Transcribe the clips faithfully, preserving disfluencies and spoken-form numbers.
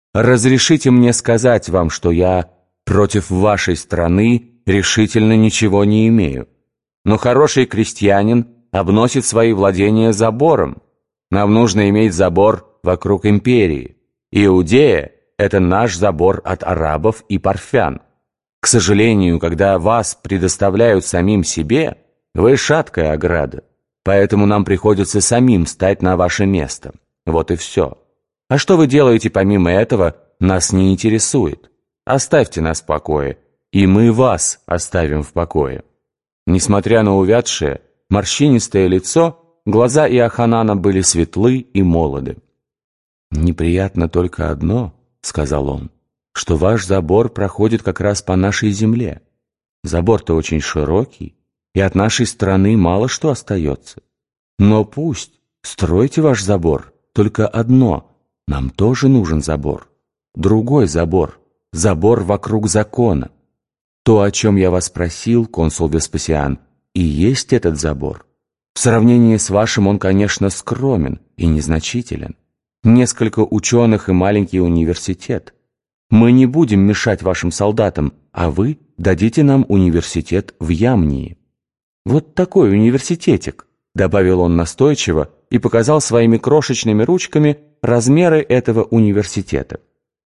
разрешите мне сказать вам, что я против вашей страны решительно ничего не имею. Но хороший крестьянин обносит свои владения забором. Нам нужно иметь забор вокруг империи. Иудея — это наш забор от арабов и парфян. К сожалению, когда вас предоставляют самим себе, вы шаткая ограда, поэтому нам приходится самим стать на ваше место. Вот и все. А что вы делаете помимо этого, нас не интересует. Оставьте нас в покое, и мы вас оставим в покое». Несмотря на увядшее, морщинистое лицо, глаза Иоханана были светлы и молоды. «Неприятно только одно, — сказал он, — что ваш забор проходит как раз по нашей земле. Забор-то очень широкий, и от нашей страны мало что остается. Но пусть, стройте ваш забор, только одно, нам тоже нужен забор. Другой забор, забор вокруг закона. То, о чем я вас просил, консул Веспасиан, и есть этот забор. В сравнении с вашим он, конечно, скромен и незначителен. Несколько ученых и маленький университет. Мы не будем мешать вашим солдатам, а вы дадите нам университет в Ямнии. Вот такой университетик, — добавил он настойчиво и показал своими крошечными ручками размеры этого университета.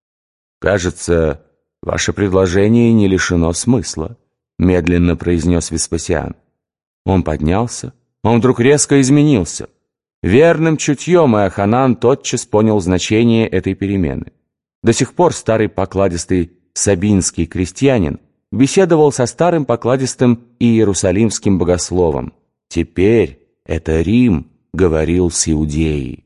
«Кажется, ваше предложение не лишено смысла», — медленно произнес Веспасиан. Он поднялся, он вдруг резко изменился. Верным чутьем Иоханан тотчас понял значение этой перемены. До сих пор старый покладистый сабинский крестьянин беседовал со старым покладистым иерусалимским богословом. Теперь это Рим говорил с Иудеей.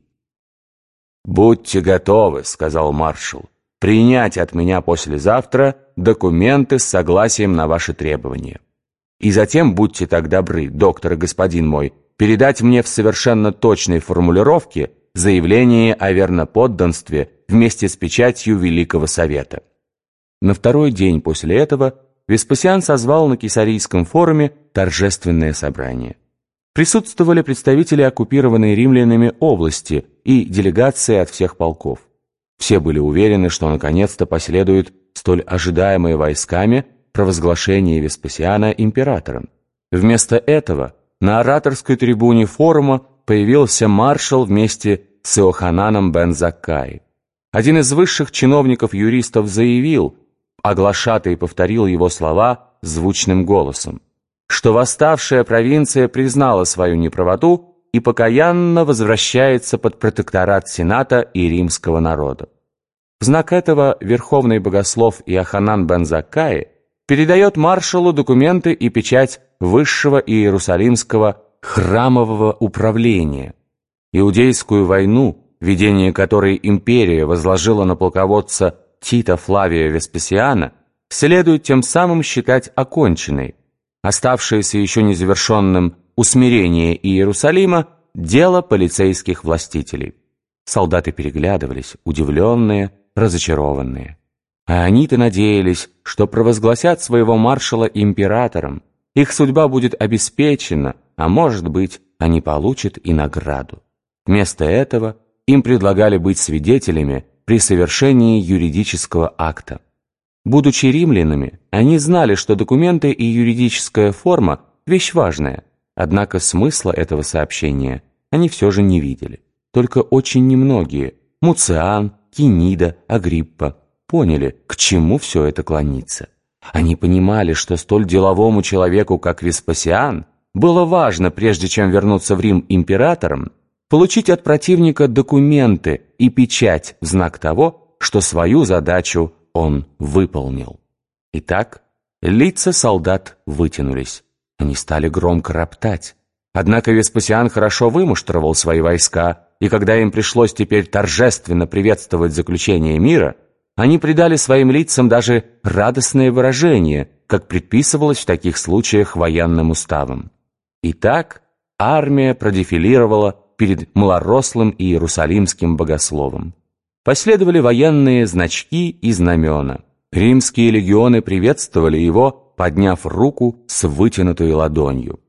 «Будьте готовы, — сказал маршал, — принять от меня послезавтра документы с согласием на ваши требования. И затем будьте так добры, доктор и господин мой, передать мне в совершенно точной формулировке заявление о верноподданстве вместе с печатью Великого Совета». На второй день после этого Веспасиан созвал на Кесарийском форуме торжественное собрание. Присутствовали представители оккупированной римлянами области и делегации от всех полков. Все были уверены, что наконец-то последует столь ожидаемое войсками провозглашение Веспасиана императором. Вместо этого на ораторской трибуне форума появился маршал вместе с Иохананом бен Заккаи. Один из высших чиновников-юристов заявил, а глашатай повторил его слова звучным голосом, что восставшая провинция признала свою неправоту и покаянно возвращается под протекторат Сената и римского народа. В знак этого верховный богослов Иоханан бен Заккаи передает маршалу документы и печать высшего иерусалимского храмового управления. Иудейскую войну, ведение которой империя возложила на полководца Тита Флавия Веспасиана, следует тем самым считать оконченной. Оставшееся еще незавершенным усмирение Иерусалима – дело полицейских властителей. Солдаты переглядывались, удивленные, разочарованные. А они-то надеялись, что провозгласят своего маршала императором, их судьба будет обеспечена, а может быть, они получат и награду. Вместо этого им предлагали быть свидетелями при совершении юридического акта. Будучи римлянами, они знали, что документы и юридическая форма – вещь важная, однако смысла этого сообщения они все же не видели. Только очень немногие – Муциан, Кинида, Агриппа – поняли, к чему все это клонится. Они понимали, что столь деловому человеку, как Веспасиан, было важно, прежде чем вернуться в Рим императором, получить от противника документы и печать в знак того, что свою задачу он выполнил. Итак, лица солдат вытянулись. Они стали громко роптать. Однако Веспасиан хорошо вымуштровал свои войска, и когда им пришлось теперь торжественно приветствовать заключение мира, они придали своим лицам даже радостное выражение, как предписывалось в таких случаях военным уставом. Итак, армия продефилировала перед малорослым иерусалимским богословом. Последовали военные значки и знамена. Римские легионы приветствовали его, подняв руку с вытянутой ладонью.